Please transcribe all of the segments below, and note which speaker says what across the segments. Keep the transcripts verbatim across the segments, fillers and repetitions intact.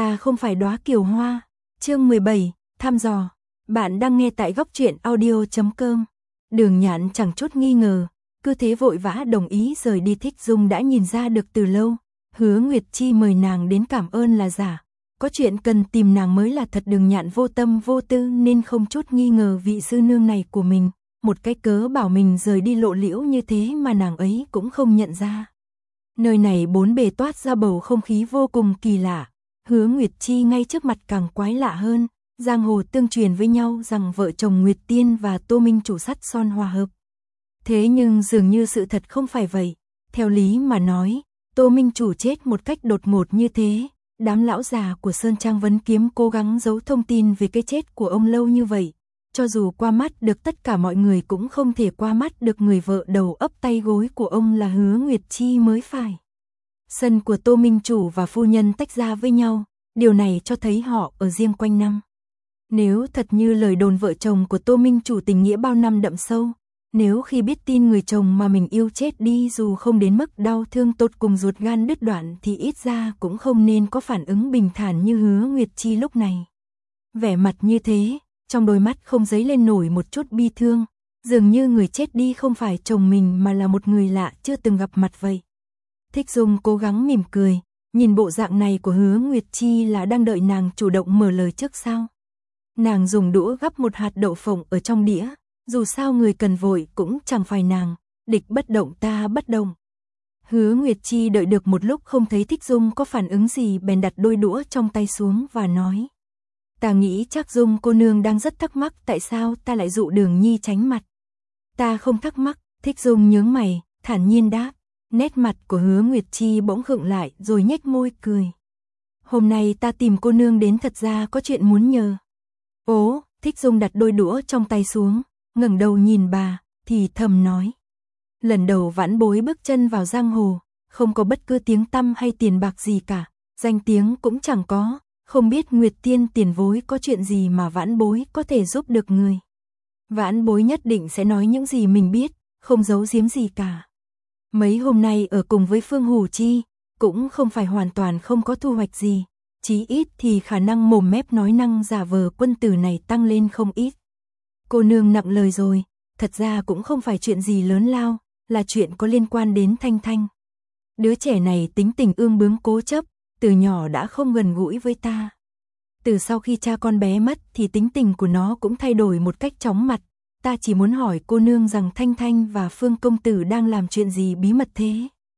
Speaker 1: Ta không phải đóa kiều hoa. Chương mười bảy, thăm dò. Bạn đang nghe tại góc truyện audio chấm com. Đường Nhạn chẳng chút nghi ngờ, cứ thế vội vã đồng ý rời đi. Thích Dung đã nhìn ra được từ lâu, Hứa Nguyệt Chi mời nàng đến cảm ơn là giả, có chuyện cần tìm nàng mới là thật. Đường Nhạn vô tâm vô tư nên không chút nghi ngờ vị sư nương này của mình, một cái cớ bảo mình rời đi lộ liễu như thế mà nàng ấy cũng không nhận ra. Nơi này bốn bề toát ra bầu không khí vô cùng kỳ lạ, Hứa Nguyệt Chi ngay trước mặt càng quái lạ hơn. Giang hồ tương truyền với nhau rằng vợ chồng Nguyệt Tiên và Tô Minh Chủ sắt son hòa hợp. Thế nhưng dường như sự thật không phải vậy. Theo lý mà nói, Tô Minh Chủ chết một cách đột ngột như thế, đám lão già của Sơn Trang Vấn Kiếm cố gắng giấu thông tin về cái chết của ông lâu như vậy. Cho dù qua mắt được tất cả mọi người cũng không thể qua mắt được người vợ đầu ấp tay gối của ông là Hứa Nguyệt Chi mới phải. Sân của Tô Minh Chủ và phu nhân tách ra với nhau, điều này cho thấy họ ở riêng quanh năm. Nếu thật như lời đồn vợ chồng của Tô Minh Chủ tình nghĩa bao năm đậm sâu, nếu khi biết tin người chồng mà mình yêu chết đi dù không đến mức đau thương tột cùng ruột gan đứt đoạn thì ít ra cũng không nên có phản ứng bình thản như Hứa Nguyệt Chi lúc này. Vẻ mặt như thế, trong đôi mắt không dấy lên nổi một chút bi thương, dường như người chết đi không phải chồng mình mà là một người lạ chưa từng gặp mặt vậy. Thích Dung cố gắng mỉm cười, nhìn bộ dạng này của Hứa Nguyệt Chi là đang đợi nàng chủ động mở lời trước sao. Nàng dùng đũa gắp một hạt đậu phộng ở trong đĩa, dù sao người cần vội cũng chẳng phải nàng, địch bất động ta bất động. Hứa Nguyệt Chi đợi được một lúc không thấy Thích Dung có phản ứng gì bèn đặt đôi đũa trong tay xuống và nói. Ta nghĩ chắc Dung cô nương đang rất thắc mắc tại sao ta lại dụ Đường Nhi tránh mặt. Ta không thắc mắc, Thích Dung nhướng mày, thản nhiên đáp. Nét mặt của Hứa Nguyệt Chi bỗng khựng lại rồi nhếch môi cười. Hôm nay ta tìm cô nương đến thật ra có chuyện muốn nhờ. Ố, Thích Dung đặt đôi đũa trong tay xuống, ngẩng đầu nhìn bà, thì thầm nói. Lần đầu vãn bối bước chân vào giang hồ, không có bất cứ tiếng tăm hay tiền bạc gì cả, danh tiếng cũng chẳng có, không biết Nguyệt Tiên tiền bối có chuyện gì mà vãn bối có thể giúp được người. Vãn bối nhất định sẽ nói những gì mình biết, không giấu giếm gì cả. Mấy hôm nay ở cùng với Phương Hủ Chi, cũng không phải hoàn toàn không có thu hoạch gì. Chí ít thì khả năng mồm mép nói năng giả vờ quân tử này tăng lên không ít. Cô nương nặng lời rồi, thật ra cũng không phải chuyện gì lớn lao, là chuyện có liên quan đến Thanh Thanh. Đứa trẻ này tính tình ương bướng cố chấp, từ nhỏ đã không gần gũi với ta. Từ sau khi cha con bé mất thì tính tình của nó cũng thay đổi một cách chóng mặt. Ta chỉ muốn hỏi cô nương rằng Thanh Thanh và Phương công tử đang làm chuyện gì bí mật thế.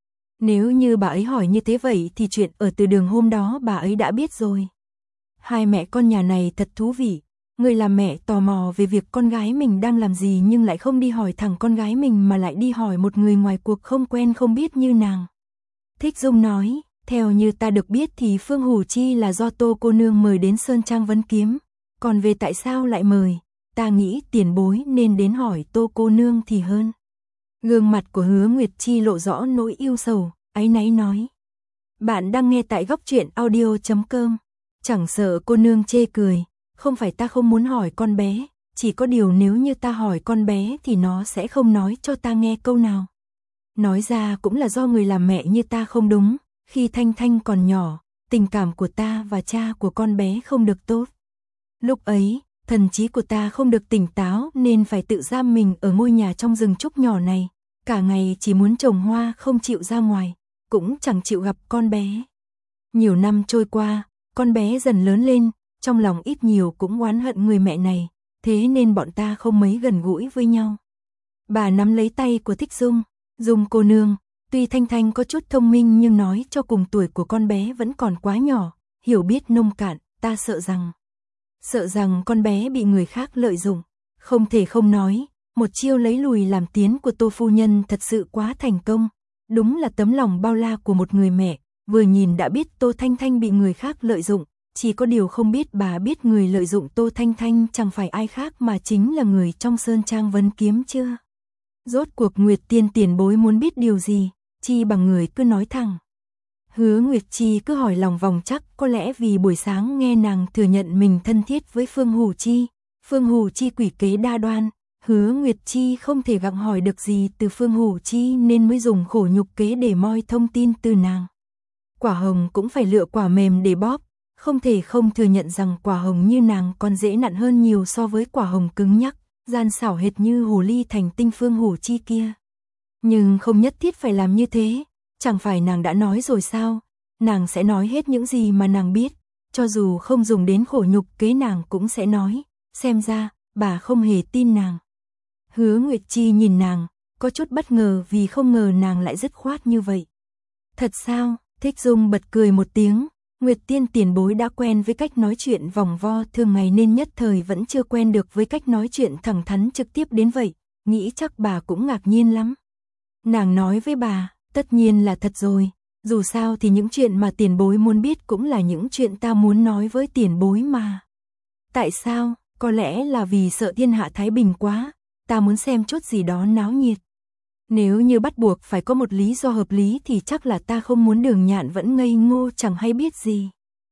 Speaker 1: Nếu như bà ấy hỏi như thế vậy thì chuyện ở từ đường hôm đó bà ấy đã biết rồi. Hai mẹ con nhà này thật thú vị. Người làm mẹ tò mò về việc con gái mình đang làm gì nhưng lại không đi hỏi thẳng con gái mình mà lại đi hỏi một người ngoài cuộc không quen không biết như nàng. Thích Dung nói, theo như ta được biết thì Phương Hủ Chi là do Tô cô nương mời đến Sơn Trang Vấn Kiếm. Còn về tại sao lại mời, ta nghĩ tiền bối nên đến hỏi Tô cô nương thì hơn. Gương mặt của Hứa Nguyệt Chi lộ rõ nỗi yêu sầu, áy náy nói. Bạn đang nghe tại góc truyện audio chấm com. Chẳng sợ cô nương chê cười, không phải ta không muốn hỏi con bé, chỉ có điều nếu như ta hỏi con bé thì nó sẽ không nói cho ta nghe câu nào. Nói ra cũng là do người làm mẹ như ta không đúng, khi Thanh Thanh còn nhỏ, tình cảm của ta và cha của con bé không được tốt. Lúc ấy, thần trí của ta không được tỉnh táo nên phải tự giam mình ở ngôi nhà trong rừng trúc nhỏ này, cả ngày chỉ muốn trồng hoa không chịu ra ngoài, cũng chẳng chịu gặp con bé. Nhiều năm trôi qua, con bé dần lớn lên, trong lòng ít nhiều cũng oán hận người mẹ này, thế nên bọn ta không mấy gần gũi với nhau. Bà nắm lấy tay của Thích Dung, Dung cô nương, tuy Thanh Thanh có chút thông minh nhưng nói cho cùng tuổi của con bé vẫn còn quá nhỏ, hiểu biết nông cạn, ta sợ rằng... Sợ rằng con bé bị người khác lợi dụng, không thể không nói, một chiêu lấy lùi làm tiến của Tô phu nhân thật sự quá thành công, đúng là tấm lòng bao la của một người mẹ, vừa nhìn đã biết Tô Thanh Thanh bị người khác lợi dụng, chỉ có điều không biết bà biết người lợi dụng Tô Thanh Thanh chẳng phải ai khác mà chính là người trong Sơn Trang Vấn Kiếm chưa. Rốt cuộc Nguyệt Tiên tiền bối muốn biết điều gì, chi bằng người cứ nói thẳng. Hứa Nguyệt Chi cứ hỏi lòng vòng chắc, có lẽ vì buổi sáng nghe nàng thừa nhận mình thân thiết với Phương Hủ Chi, Phương Hủ Chi quỷ kế đa đoan, Hứa Nguyệt Chi không thể gặng hỏi được gì từ Phương Hủ Chi nên mới dùng khổ nhục kế để moi thông tin từ nàng. Quả hồng cũng phải lựa quả mềm để bóp, không thể không thừa nhận rằng quả hồng như nàng còn dễ nặn hơn nhiều so với quả hồng cứng nhắc, gian xảo hệt như hồ ly thành tinh phương hủ chi kia. Nhưng không nhất thiết phải làm như thế, chẳng phải nàng đã nói rồi sao, nàng sẽ nói hết những gì mà nàng biết, cho dù không dùng đến khổ nhục kế nàng cũng sẽ nói, xem ra, bà không hề tin nàng. Hứa Nguyệt Chi nhìn nàng, có chút bất ngờ vì không ngờ nàng lại dứt khoát như vậy. Thật sao? Thích Dung bật cười một tiếng, Nguyệt Tiên tiền bối đã quen với cách nói chuyện vòng vo thường ngày nên nhất thời vẫn chưa quen được với cách nói chuyện thẳng thắn trực tiếp đến vậy, nghĩ chắc bà cũng ngạc nhiên lắm. Nàng nói với bà, tất nhiên là thật rồi, dù sao thì những chuyện mà tiền bối muốn biết cũng là những chuyện ta muốn nói với tiền bối mà. Tại sao? Có lẽ là vì sợ thiên hạ thái bình quá, ta muốn xem chút gì đó náo nhiệt. Nếu như bắt buộc phải có một lý do hợp lý thì chắc là ta không muốn Đường Nhạn vẫn ngây ngô chẳng hay biết gì.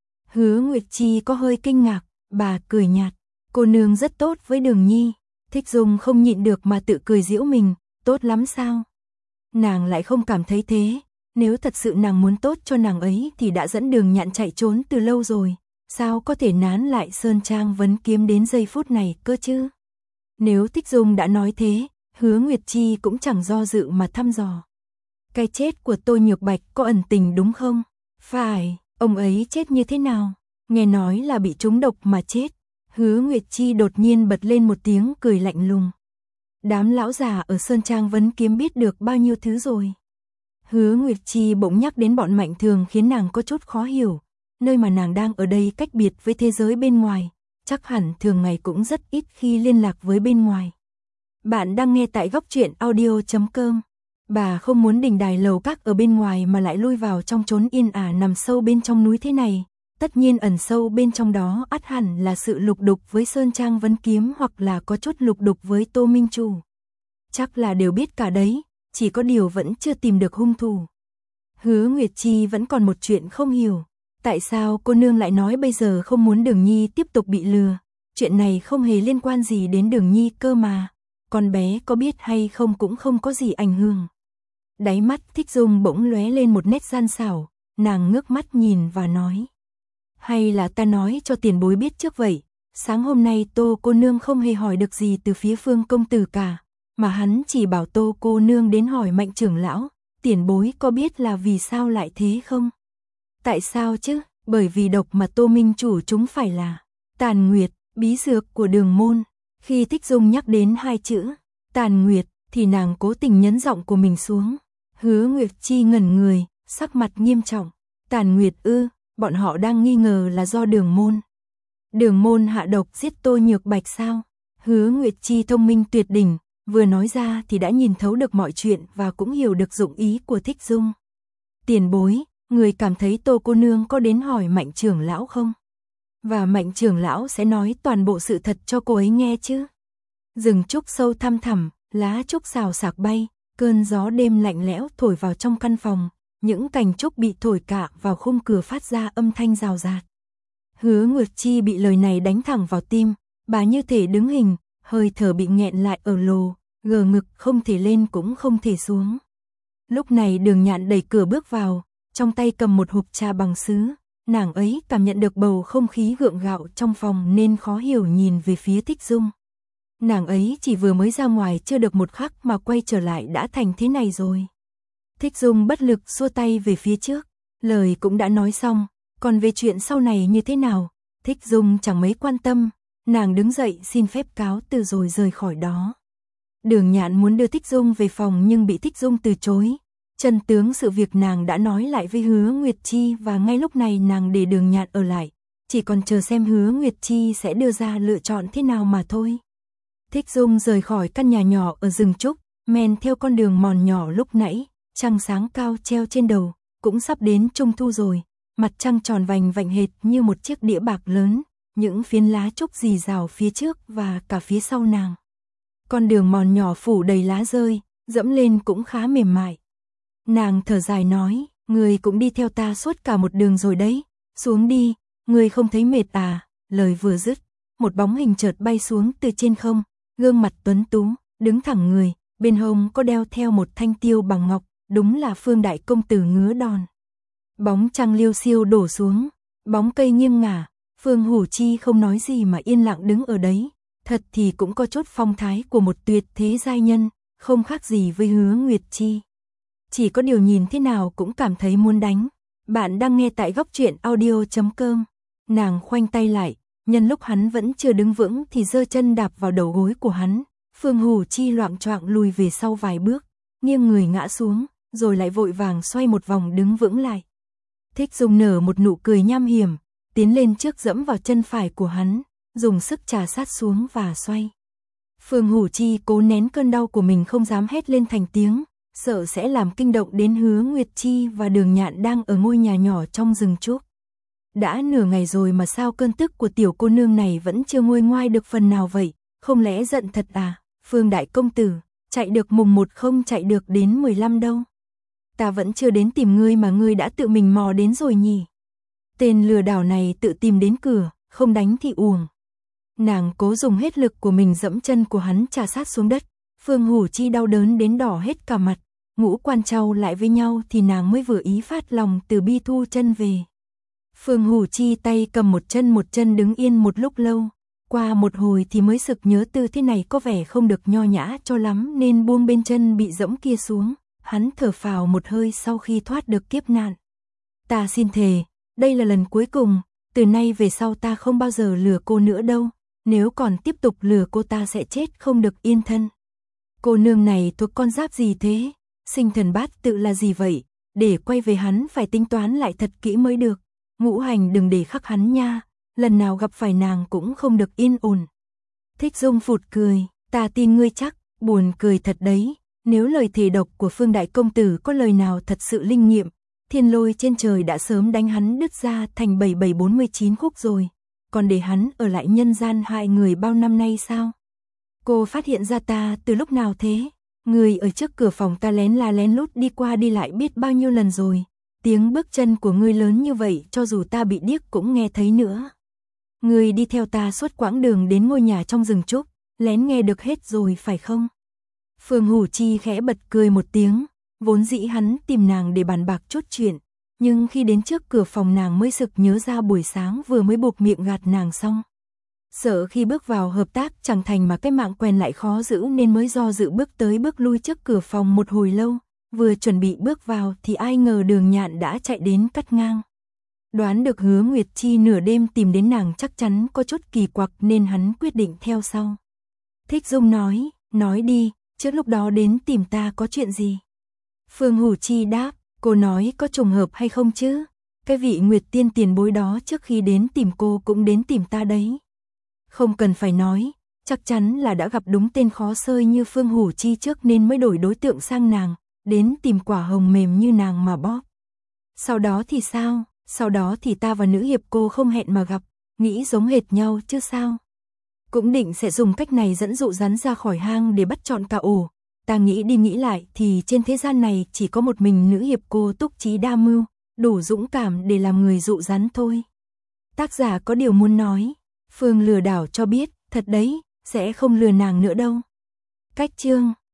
Speaker 1: Hứa Nguyệt Chi có hơi kinh ngạc, bà cười nhạt, cô nương rất tốt với Đường Nhi. Thích Dung không nhịn được mà tự cười giễu mình, tốt lắm sao? Nàng lại không cảm thấy thế, nếu thật sự nàng muốn tốt cho nàng ấy thì đã dẫn Đường Nhạn chạy trốn từ lâu rồi, sao có thể nán lại Sơn Trang Vấn Kiếm đến giây phút này cơ chứ? Nếu Thích Dung đã nói thế, Hứa Nguyệt Chi cũng chẳng do dự mà thăm dò. Cái chết của Tô Nhược Bạch có ẩn tình đúng không? Phải, ông ấy chết như thế nào? Nghe nói là bị trúng độc mà chết. Hứa Nguyệt Chi đột nhiên bật lên một tiếng cười lạnh lùng. Đám lão già ở Sơn Trang Vấn Kiếm biết được bao nhiêu thứ rồi. Hứa Nguyệt Chi bỗng nhắc đến bọn Mạnh Thường khiến nàng có chút khó hiểu. Nơi mà nàng đang ở đây cách biệt với thế giới bên ngoài, chắc hẳn thường ngày cũng rất ít khi liên lạc với bên ngoài. Bạn đang nghe tại góc truyện audio chấm com. Bà không muốn đình đài lầu các ở bên ngoài mà lại lui vào trong chốn yên ả nằm sâu bên trong núi thế này. Tất nhiên ẩn sâu bên trong đó ắt hẳn là sự lục đục với Sơn Trang Vấn Kiếm hoặc là có chút lục đục với Tô Minh Chủ. Chắc là đều biết cả đấy, chỉ có điều vẫn chưa tìm được hung thủ. Hứa Nguyệt Chi vẫn còn một chuyện không hiểu. Tại sao cô nương lại nói bây giờ không muốn Đường Nhi tiếp tục bị lừa? Chuyện này không hề liên quan gì đến Đường Nhi cơ mà. Con bé có biết hay không cũng không có gì ảnh hưởng. Đáy mắt Thích Dung bỗng lóe lên một nét gian xảo, nàng ngước mắt nhìn và nói. Hay là ta nói cho tiền bối biết trước vậy, sáng hôm nay Tô cô nương không hề hỏi được gì từ phía Phương công tử cả, mà hắn chỉ bảo Tô cô nương đến hỏi Mạnh trưởng lão, tiền bối có biết là vì sao lại thế không? Tại sao chứ? Bởi vì độc mà Tô Minh Chủ chúng phải là Tàn Nguyệt, bí dược của Đường môn. Khi Thích Dung nhắc đến hai chữ Tàn Nguyệt thì nàng cố tình nhấn giọng của mình xuống. Hứa Nguyệt Chi ngẩn người, sắc mặt nghiêm trọng. Tàn Nguyệt ư? Bọn họ đang nghi ngờ là do Đường môn. Đường môn hạ độc giết Tô Nhược Bạch sao? Hứa Nguyệt Chi thông minh tuyệt đỉnh, vừa nói ra thì đã nhìn thấu được mọi chuyện và cũng hiểu được dụng ý của Thích Dung. Tiền bối, người cảm thấy Tô cô nương có đến hỏi Mạnh trưởng lão không? Và Mạnh trưởng lão sẽ nói toàn bộ sự thật cho cô ấy nghe chứ? Rừng trúc sâu thăm thẳm, lá trúc xào xạc bay, cơn gió đêm lạnh lẽo thổi vào trong căn phòng, những cành trúc bị thổi cạ vào khung cửa phát ra âm thanh rào rạt. Hứa Nguyệt Chi bị lời này đánh thẳng vào tim, bà như thể đứng hình, hơi thở bị nghẹn lại ở lồ, gờ ngực không thể lên cũng không thể xuống. Lúc này Đường Nhạn đẩy cửa bước vào, trong tay cầm một hộp trà bằng sứ, nàng ấy cảm nhận được bầu không khí gượng gạo trong phòng nên khó hiểu nhìn về phía Thích Dung. Nàng ấy chỉ vừa mới ra ngoài chưa được một khắc mà quay trở lại đã thành thế này rồi. Thích Dung bất lực xua tay về phía trước, lời cũng đã nói xong, còn về chuyện sau này như thế nào, Thích Dung chẳng mấy quan tâm, nàng đứng dậy xin phép cáo từ rồi rời khỏi đó. Đường Nhạn muốn đưa Thích Dung về phòng nhưng bị Thích Dung từ chối. Chân tướng sự việc nàng đã nói lại với Hứa Nguyệt Chi và ngay lúc này nàng để Đường Nhạn ở lại, chỉ còn chờ xem Hứa Nguyệt Chi sẽ đưa ra lựa chọn thế nào mà thôi. Thích Dung rời khỏi căn nhà nhỏ ở rừng trúc, men theo con đường mòn nhỏ lúc nãy, trăng sáng cao treo trên đầu, cũng sắp đến trung thu rồi, mặt trăng tròn vành vạnh hệt như một chiếc đĩa bạc lớn, những phiến lá trúc rì rào phía trước và cả phía sau nàng. Con đường mòn nhỏ phủ đầy lá rơi, dẫm lên cũng khá mềm mại. Nàng thở dài nói, người cũng đi theo ta suốt cả một đường rồi đấy, xuống đi, người không thấy mệt à? Lời vừa dứt, một bóng hình chợt bay xuống từ trên không, gương mặt tuấn tú, đứng thẳng người, bên hông có đeo theo một thanh tiêu bằng ngọc, đúng là Phương đại công tử Ngứa Đòn. Bóng trăng liêu xiêu đổ xuống, Bóng cây nghiêng ngả, Phương Hủ Chi không nói gì mà yên lặng đứng ở đấy, thật thì cũng có chút phong thái của một tuyệt thế giai nhân, không khác gì với Hứa Nguyệt Chi. Chỉ có điều nhìn thế nào cũng cảm thấy muốn đánh. Bạn đang nghe tại góc truyện audio chấm com. Nàng khoanh tay lại, nhân lúc hắn vẫn chưa đứng vững thì giơ chân đạp vào đầu gối của hắn. Phương Hủ Chi loạng choạng lùi về sau vài bước, nghiêng người ngã xuống, rồi lại vội vàng xoay một vòng đứng vững lại. Thích Dung nở một nụ cười nham hiểm, tiến lên trước dẫm vào chân phải của hắn, dùng sức trà sát xuống và xoay. Phương Hủ Chi cố nén cơn đau của mình không dám hét lên thành tiếng, sợ sẽ làm kinh động đến Hứa Nguyệt Chi và Đường Nhạn đang ở ngôi nhà nhỏ trong rừng trúc. Đã nửa ngày rồi mà sao cơn tức của tiểu cô nương này vẫn chưa nguôi ngoai được phần nào vậy, không lẽ giận thật à? Phương đại công tử, chạy được mùng một không chạy được đến mười lăm đâu. Ta vẫn chưa đến tìm ngươi mà ngươi đã tự mình mò đến rồi nhỉ. Tên lừa đảo này tự tìm đến cửa, không đánh thì uổng. Nàng cố dùng hết lực của mình dẫm chân của hắn trà sát xuống đất. Phương Hủ Chi đau đớn đến đỏ hết cả mặt, ngũ quan trao lại với nhau thì nàng mới vừa ý phát lòng từ bi thu chân về. Phương Hủ Chi tay cầm một chân một chân đứng yên một lúc lâu, qua một hồi thì mới sực nhớ tư thế này có vẻ không được nho nhã cho lắm nên buông bên chân bị dẫm kia xuống, hắn thở phào một hơi sau khi thoát được kiếp nạn. Ta xin thề, đây là lần cuối cùng, từ nay về sau ta không bao giờ lừa cô nữa đâu, nếu còn tiếp tục lừa cô ta sẽ chết không được yên thân. Cô nương này thuộc con giáp gì thế? Sinh thần bát tự là gì vậy? Để quay về hắn phải tính toán lại thật kỹ mới được. Ngũ hành đừng để khắc hắn nha, lần nào gặp phải nàng cũng không được yên ổn. Thích Dung phụt cười, ta tin ngươi chắc, buồn cười thật đấy. Nếu lời thề độc của Phương đại công tử có lời nào thật sự linh nghiệm, thiên lôi trên trời đã sớm đánh hắn đứt ra thành bảy bảy bốn mươi chín khúc rồi. Còn để hắn ở lại nhân gian hại người bao năm nay sao? Cô phát hiện ra ta từ lúc nào thế? Người ở trước cửa phòng ta lén la lén lút đi qua đi lại biết bao nhiêu lần rồi. Tiếng bước chân của ngươi lớn như vậy cho dù ta bị điếc cũng nghe thấy nữa. Ngươi đi theo ta suốt quãng đường đến ngôi nhà trong rừng trúc, lén nghe được hết rồi phải không? Phương Hủ Chi khẽ bật cười một tiếng, vốn dĩ hắn tìm nàng để bàn bạc chút chuyện, nhưng khi đến trước cửa phòng nàng mới sực nhớ ra buổi sáng vừa mới buộc miệng gạt nàng xong. Sợ khi bước vào hợp tác chẳng thành mà cái mạng quen lại khó giữ nên mới do dự bước tới bước lui trước cửa phòng một hồi lâu, vừa chuẩn bị bước vào thì ai ngờ Đường Nhạn đã chạy đến cắt ngang. Đoán được Hứa Nguyệt Chi nửa đêm tìm đến nàng chắc chắn có chút kỳ quặc nên hắn quyết định theo sau. Thích Dung nói, nói đi, trước lúc đó đến tìm ta có chuyện gì? Phương Hủ Chi đáp, cô nói có trùng hợp hay không chứ? Cái vị Nguyệt Tiên tiền bối đó trước khi đến tìm cô cũng đến tìm ta đấy. Không cần phải nói, chắc chắn là đã gặp đúng tên khó xơi như Phương Hủ Chi trước nên mới đổi đối tượng sang nàng, đến tìm quả hồng mềm như nàng mà bóp. Sau đó thì sao? Sau đó thì ta và nữ hiệp cô không hẹn mà gặp, nghĩ giống hệt nhau chứ sao? Cũng định sẽ dùng cách này dẫn dụ rắn ra khỏi hang để bắt trọn cả ổ. Ta nghĩ đi nghĩ lại thì trên thế gian này chỉ có một mình nữ hiệp cô túc trí đa mưu, đủ dũng cảm để làm người dụ rắn thôi. Tác giả có điều muốn nói. Phương lừa đảo cho biết, thật đấy, sẽ không lừa nàng nữa đâu. Cách chương